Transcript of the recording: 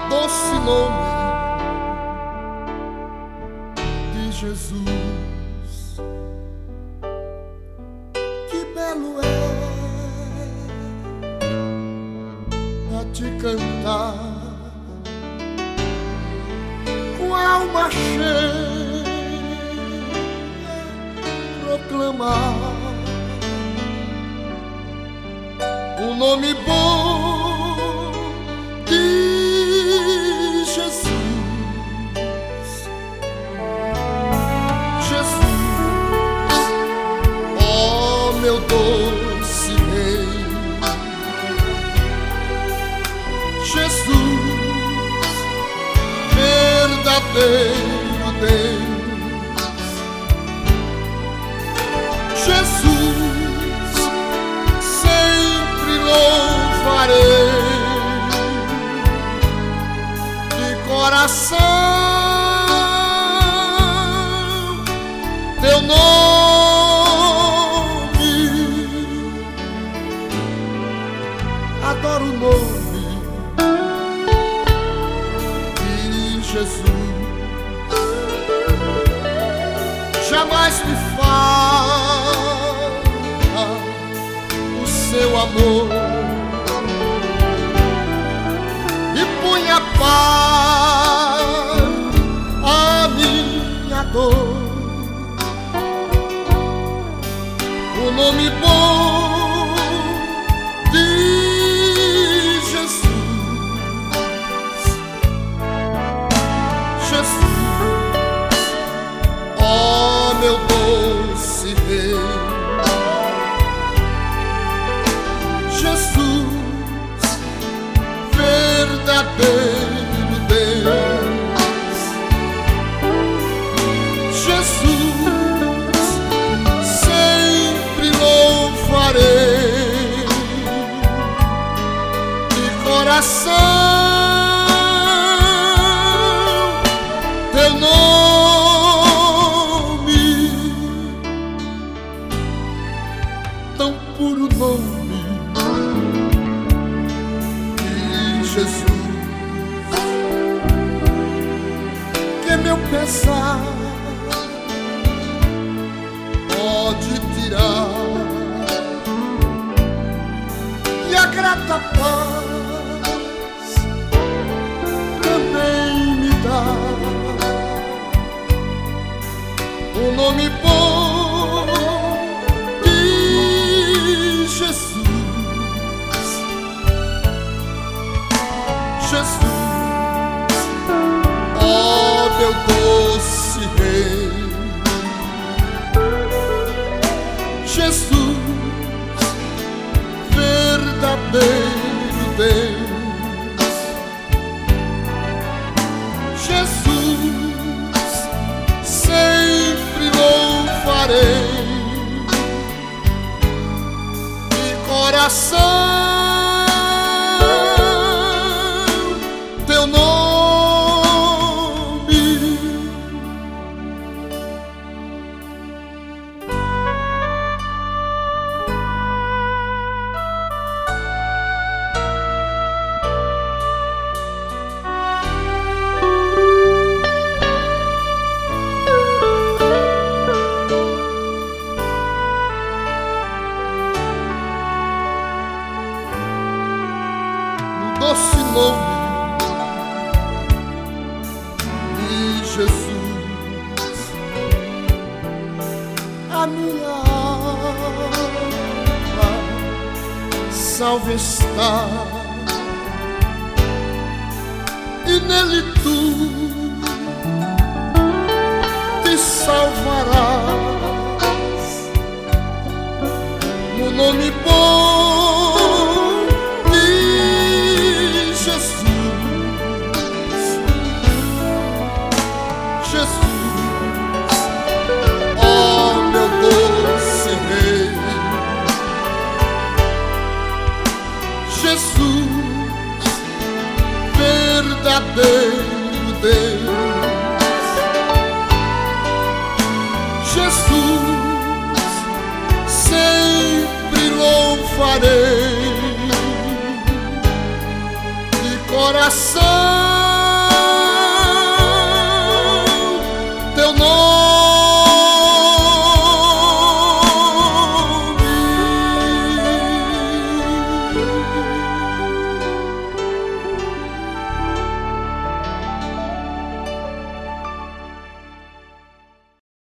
doce nome de Jesus. Que belo é a te cantar com a alma cheia, proclamar o nome bom de Jesus. Jesus, ó meu doce Rei. Jesus, verdadeiro Deus. Jesus, sempre louvarei de coração teu nome. Adoro o nome de Jesus. Jamais me falta o seu amor e punha paz a minha dor. O nome bom de Jesus. Jesus, ó meu doce Rei. Jesus, verdadeiro Deus. Jesus, sempre louvarei de coração teu nome. Tão puro nome de Jesus, que meu pesar pode tirar e a grata paz também me dá. O nome bom de Jesus. Jesus, ó meu doce Rei. Jesus, verdadeiro Deus. Jesus, sempre louvarei de coração teu nome. Doce nome de Jesus. A minha alma salva está, e nele tu te salvarás. No nome bom verdadeiro Deus. Jesus, sempre louvarei de coração